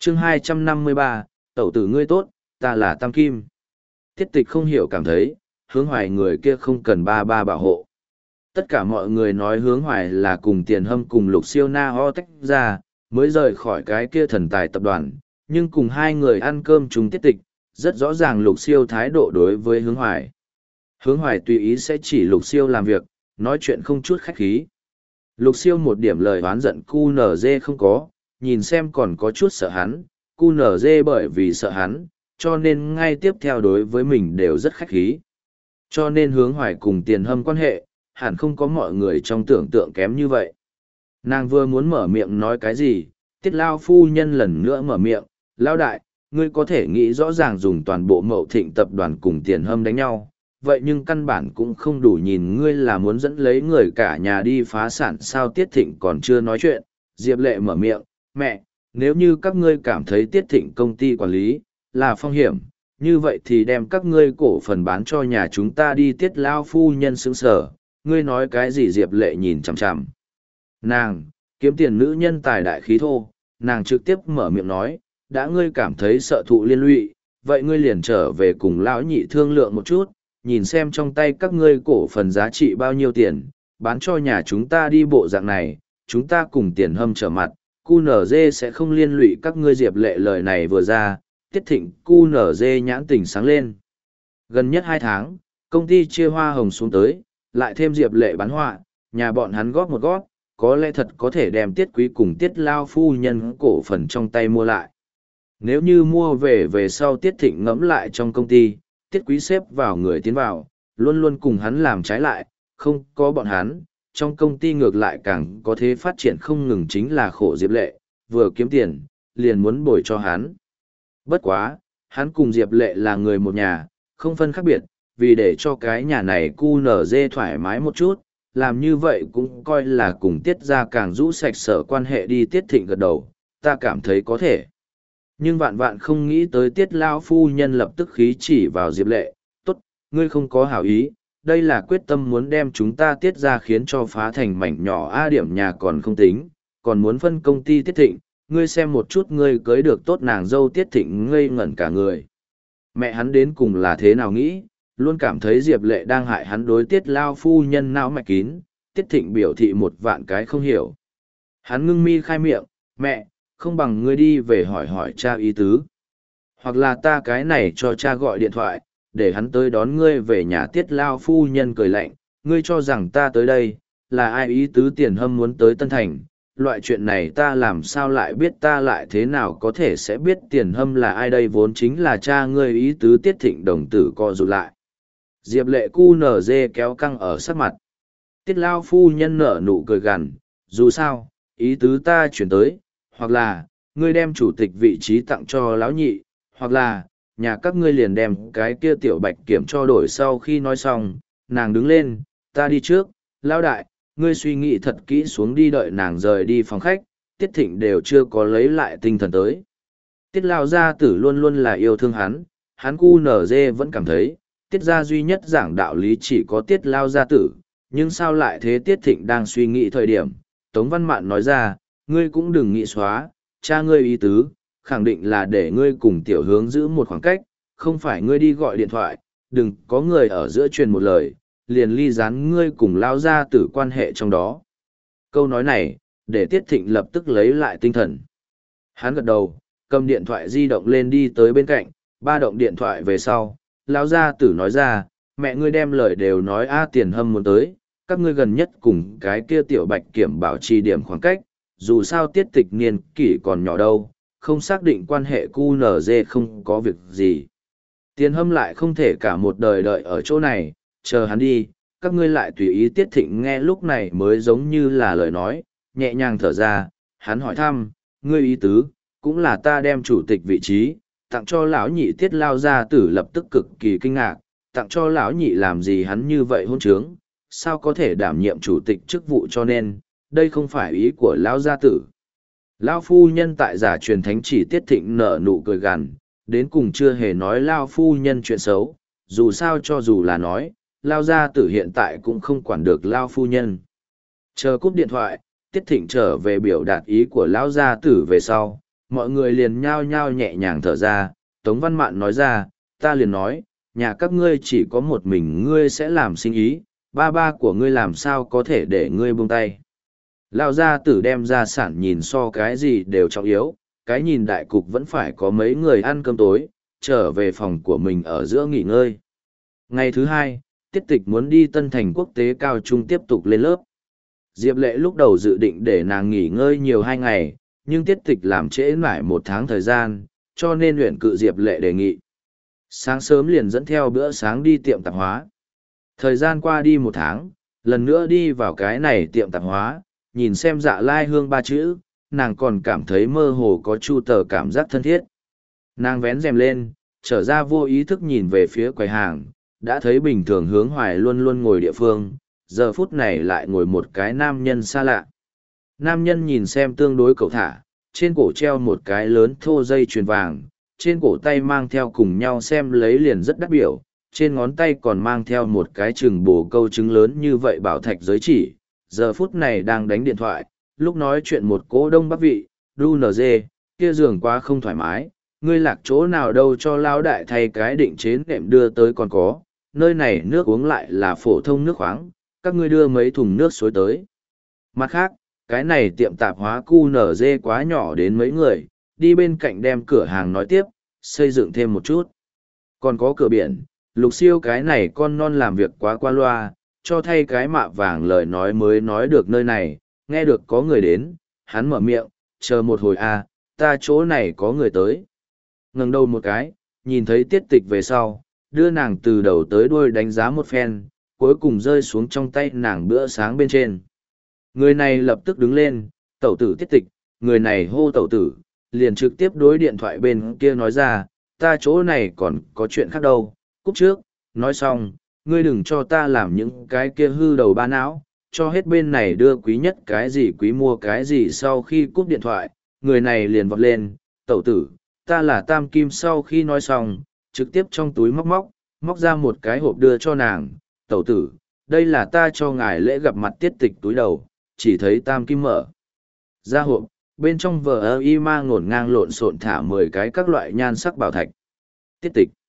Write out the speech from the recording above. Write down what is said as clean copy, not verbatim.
chương 253, tẩu tử ngươi tốt, ta là Tam Kim. Tiết tịch không hiểu cảm thấy, Hướng Hoài người kia không cần ba bảo hộ. Tất cả mọi người nói Hướng Hoài là cùng Tiền Hâm cùng Lục Siêu Na ho tách ra, mới rời khỏi cái kia thần tài tập đoàn, nhưng cùng hai người ăn cơm chung Tiết tịch, rất rõ ràng Lục Siêu thái độ đối với Hướng Hoài. Hướng Hoài tùy ý sẽ chỉ Lục Siêu làm việc, nói chuyện không chút khách khí. Lục Siêu một điểm lời oán giận QNZ không có, nhìn xem còn có chút sợ hắn, QNZ bởi vì sợ hắn, cho nên ngay tiếp theo đối với mình đều rất khách khí. Cho nên Hướng Hoài cùng Tiền Hâm quan hệ, hẳn không có mọi người trong tưởng tượng kém như vậy. Nàng vừa muốn mở miệng nói cái gì, Tiết Lao phu nhân lần nữa mở miệng, Lao đại, ngươi có thể nghĩ rõ ràng dùng toàn bộ Mậu Thịnh tập đoàn cùng Tiền Hâm đánh nhau, vậy nhưng căn bản cũng không đủ, nhìn ngươi là muốn dẫn lấy người cả nhà đi phá sản sao. Tiết Thịnh còn chưa nói chuyện, Diệp Lệ mở miệng, mẹ, nếu như các ngươi cảm thấy Tiết Thịnh công ty quản lý là phong hiểm, như vậy thì đem các ngươi cổ phần bán cho nhà chúng ta đi. Tiết Lao phu nhân sững sờ, ngươi nói cái gì? Diệp Lệ nhìn chằm chằm nàng, kiếm tiền nữ nhân tài đại khí thô, nàng trực tiếp mở miệng nói, đã ngươi cảm thấy sợ thụ liên lụy, vậy ngươi liền trở về cùng lão nhị thương lượng một chút, nhìn xem trong tay các ngươi cổ phần giá trị bao nhiêu tiền, bán cho nhà chúng ta đi. Bộ dạng này, chúng ta cùng Tiền Hâm trở mặt, QNZ sẽ không liên lụy các ngươi. Diệp Lệ lời này vừa ra, Tiết Thịnh QNZ nhãn tình sáng lên. Gần nhất 2 tháng, công ty chia hoa hồng xuống tới, lại thêm Diệp Lệ bán họa, nhà bọn hắn góp một góp, có lẽ thật có thể đem Tiết Quý cùng Tiết Lao phu nhân cổ phần trong tay mua lại. Nếu như mua về sau Tiết Thịnh ngẫm lại trong công ty, Tiết Quý xếp vào người tiến vào, luôn luôn cùng hắn làm trái lại, không có bọn hắn, trong công ty ngược lại càng có thế phát triển không ngừng. Chính là khổ Diệp Lệ, vừa kiếm tiền, liền muốn bồi cho hắn. Bất quá, hắn cùng Diệp Lệ là người một nhà, không phân khác biệt, vì để cho cái nhà này QNZ thoải mái một chút, làm như vậy cũng coi là cùng Tiết ra càng rũ sạch sở quan hệ đi. Tiết Thịnh gật đầu, ta cảm thấy có thể. Nhưng vạn không nghĩ tới Tiết Lao phu nhân lập tức khí chỉ vào Diệp Lệ, tốt, ngươi không có hảo ý, đây là quyết tâm muốn đem chúng ta Tiết ra khiến cho phá thành mảnh nhỏ. A điểm nhà còn không tính, còn muốn phân công ty Tiết Thịnh, ngươi xem một chút ngươi cưới được tốt nàng dâu. Tiết Thịnh ngây ngẩn cả người. Mẹ hắn đến cùng là thế nào nghĩ, luôn cảm thấy Diệp Lệ đang hại hắn đối Tiết Lao phu nhân não mạch kín. Tiết Thịnh biểu thị một vạn cái không hiểu. Hắn ngưng mi khai miệng, mẹ, không bằng ngươi đi về hỏi cha ý tứ. Hoặc là ta cái này cho cha gọi điện thoại, để hắn tới đón ngươi về nhà. Tiết Lao phu nhân cười lạnh, ngươi cho rằng ta tới đây, là ai ý tứ? Tiền Hâm muốn tới Tân Thành, loại chuyện này ta làm sao lại biết, ta lại thế nào có thể sẽ biết Tiền Hâm là ai đây, vốn chính là cha ngươi ý tứ. Tiết Thịnh đồng tử co rụt lại. Diệp Lệ QNZ kéo căng ở sắc mặt. Tiết Lao phu nhân nở nụ cười gằn, dù sao, ý tứ ta chuyển tới, hoặc là, ngươi đem chủ tịch vị trí tặng cho lão nhị, hoặc là, nhà các ngươi liền đem cái kia tiểu bạch kiểm cho đổi. Sau khi nói xong, nàng đứng lên, ta đi trước, lão đại, ngươi suy nghĩ thật kỹ xuống đi. Đợi nàng rời đi phòng khách, Tiết Thịnh đều chưa có lấy lại tinh thần tới. Tiết Lao gia tử luôn luôn là yêu thương hắn QNZ vẫn cảm thấy, Tiết gia duy nhất giảng đạo lý chỉ có Tiết Lao gia tử, nhưng sao lại thế? Tiết Thịnh đang suy nghĩ thời điểm, Tống Văn Mạn nói ra, ngươi cũng đừng nghĩ xóa, cha ngươi ý tứ, khẳng định là để ngươi cùng Tiểu Hướng giữ một khoảng cách, không phải ngươi đi gọi điện thoại, đừng có người ở giữa truyền một lời, liền ly gián ngươi cùng Lao gia tử quan hệ trong đó. Câu nói này, để Tiết Thịnh lập tức lấy lại tinh thần. Hắn gật đầu, cầm điện thoại di động lên đi tới bên cạnh, 3 động điện thoại về sau, Lão gia tử nói ra, mẹ ngươi đem lời đều nói. Tiền Hâm muốn tới, các ngươi gần nhất cùng cái kia tiểu bạch kiểm bảo trì điểm khoảng cách, dù sao Tiết Tịch niên kỷ còn nhỏ đâu, không xác định quan hệ QNZ không có việc gì. Tiền Hâm lại không thể cả một đời đợi ở chỗ này, chờ hắn đi, các ngươi lại tùy ý. Tiết Thịnh nghe lúc này mới giống như là lời nói, nhẹ nhàng thở ra, hắn hỏi thăm, ngươi ý tứ, cũng là ta đem chủ tịch vị trí tặng cho lão nhị. Tiết Lao gia tử lập tức cực kỳ kinh ngạc, tặng cho lão nhị làm gì? Hắn như vậy hôn trướng, sao có thể đảm nhiệm chủ tịch chức vụ? Cho nên, đây không phải ý của lão gia tử. Lão phu nhân tại giả truyền thánh chỉ. Tiết Thịnh nở nụ cười gằn, đến cùng chưa hề nói lão phu nhân chuyện xấu, dù sao cho dù là nói, lão gia tử hiện tại cũng không quản được lão phu nhân. Chờ cúp điện thoại, Tiết Thịnh trở về biểu đạt ý của lão gia tử về sau, mọi người liền nhao nhao nhẹ nhàng thở ra. Tống Văn Mạn nói ra, ta liền nói, nhà các ngươi chỉ có một mình ngươi sẽ làm sinh ý, ba ba của ngươi làm sao có thể để ngươi buông tay. Lão gia tử đem gia sản nhìn so cái gì đều trọng yếu, cái nhìn đại cục vẫn phải có mấy người ăn cơm tối, trở về phòng của mình ở giữa nghỉ ngơi. Ngày thứ hai, Tiết Tịch muốn đi Tân Thành Quốc tế cao trung tiếp tục lên lớp. Diệp Lệ lúc đầu dự định để nàng nghỉ ngơi nhiều 2 ngày, nhưng Tiết Tịch làm trễ mãi 1 tháng thời gian, cho nên luyện cự Diệp Lệ đề nghị. Sáng sớm liền dẫn theo bữa sáng đi tiệm tạp hóa. Thời gian qua đi 1 tháng, lần nữa đi vào cái này tiệm tạp hóa, nhìn xem Dạ Lai Hương 3 chữ, nàng còn cảm thấy mơ hồ có chu tờ cảm giác thân thiết. Nàng vén rèm lên, trở ra vô ý thức nhìn về phía quầy hàng, đã thấy bình thường Hướng Hoài luôn luôn ngồi địa phương, giờ phút này lại ngồi một cái nam nhân xa lạ. Nam nhân nhìn xem tương đối cẩu thả, trên cổ treo một cái lớn thô dây chuyền vàng, trên cổ tay mang theo cùng nhau xem lấy liền rất đắt biểu, trên ngón tay còn mang theo một cái chừng bồ câu trứng lớn như vậy bảo thạch giới chỉ, giờ phút này đang đánh điện thoại, lúc nói chuyện một cố đông bắc vị, đu nz, kia giường quá không thoải mái, ngươi lạc chỗ nào đâu cho lao đại thay cái định chế nệm đưa tới còn có, nơi này nước uống lại là phổ thông nước khoáng, các ngươi đưa mấy thùng nước suối tới. Mặt khác, cái này tiệm tạp hóa QNZ quá nhỏ đến mấy người, đi bên cạnh đem cửa hàng nói tiếp, xây dựng thêm một chút. Còn có cửa biển, Lục Siêu cái này con non làm việc quá qua loa, cho thay cái mạ vàng lời nói mới nói được nơi này, nghe được có người đến, hắn mở miệng, chờ một hồi ta chỗ này có người tới. Ngẩng đầu một cái, nhìn thấy Tiết Tịch về sau, đưa nàng từ đầu tới đuôi đánh giá một phen, cuối cùng rơi xuống trong tay nàng bữa sáng bên trên. Người này lập tức đứng lên, tẩu tử Tiết Tịch, người này hô tẩu tử, liền trực tiếp đối điện thoại bên kia nói ra, ta chỗ này còn có chuyện khác đâu, cúp trước, nói xong, ngươi đừng cho ta làm những cái kia hư đầu ba não, cho hết bên này đưa quý nhất cái gì quý mua cái gì. Sau khi cúp điện thoại, người này liền vọt lên, tẩu tử, ta là Tam Kim. Sau khi nói xong, trực tiếp trong túi móc ra một cái hộp đưa cho nàng, tẩu tử, đây là ta cho ngài lễ gặp mặt Tiết Tịch túi đầu, chỉ thấy Tam Kim mở ra hộp, bên trong vờ ơ y mang ngổn ngang lộn xộn thả 10 cái các loại nhan sắc bảo thạch. Tiết Tịch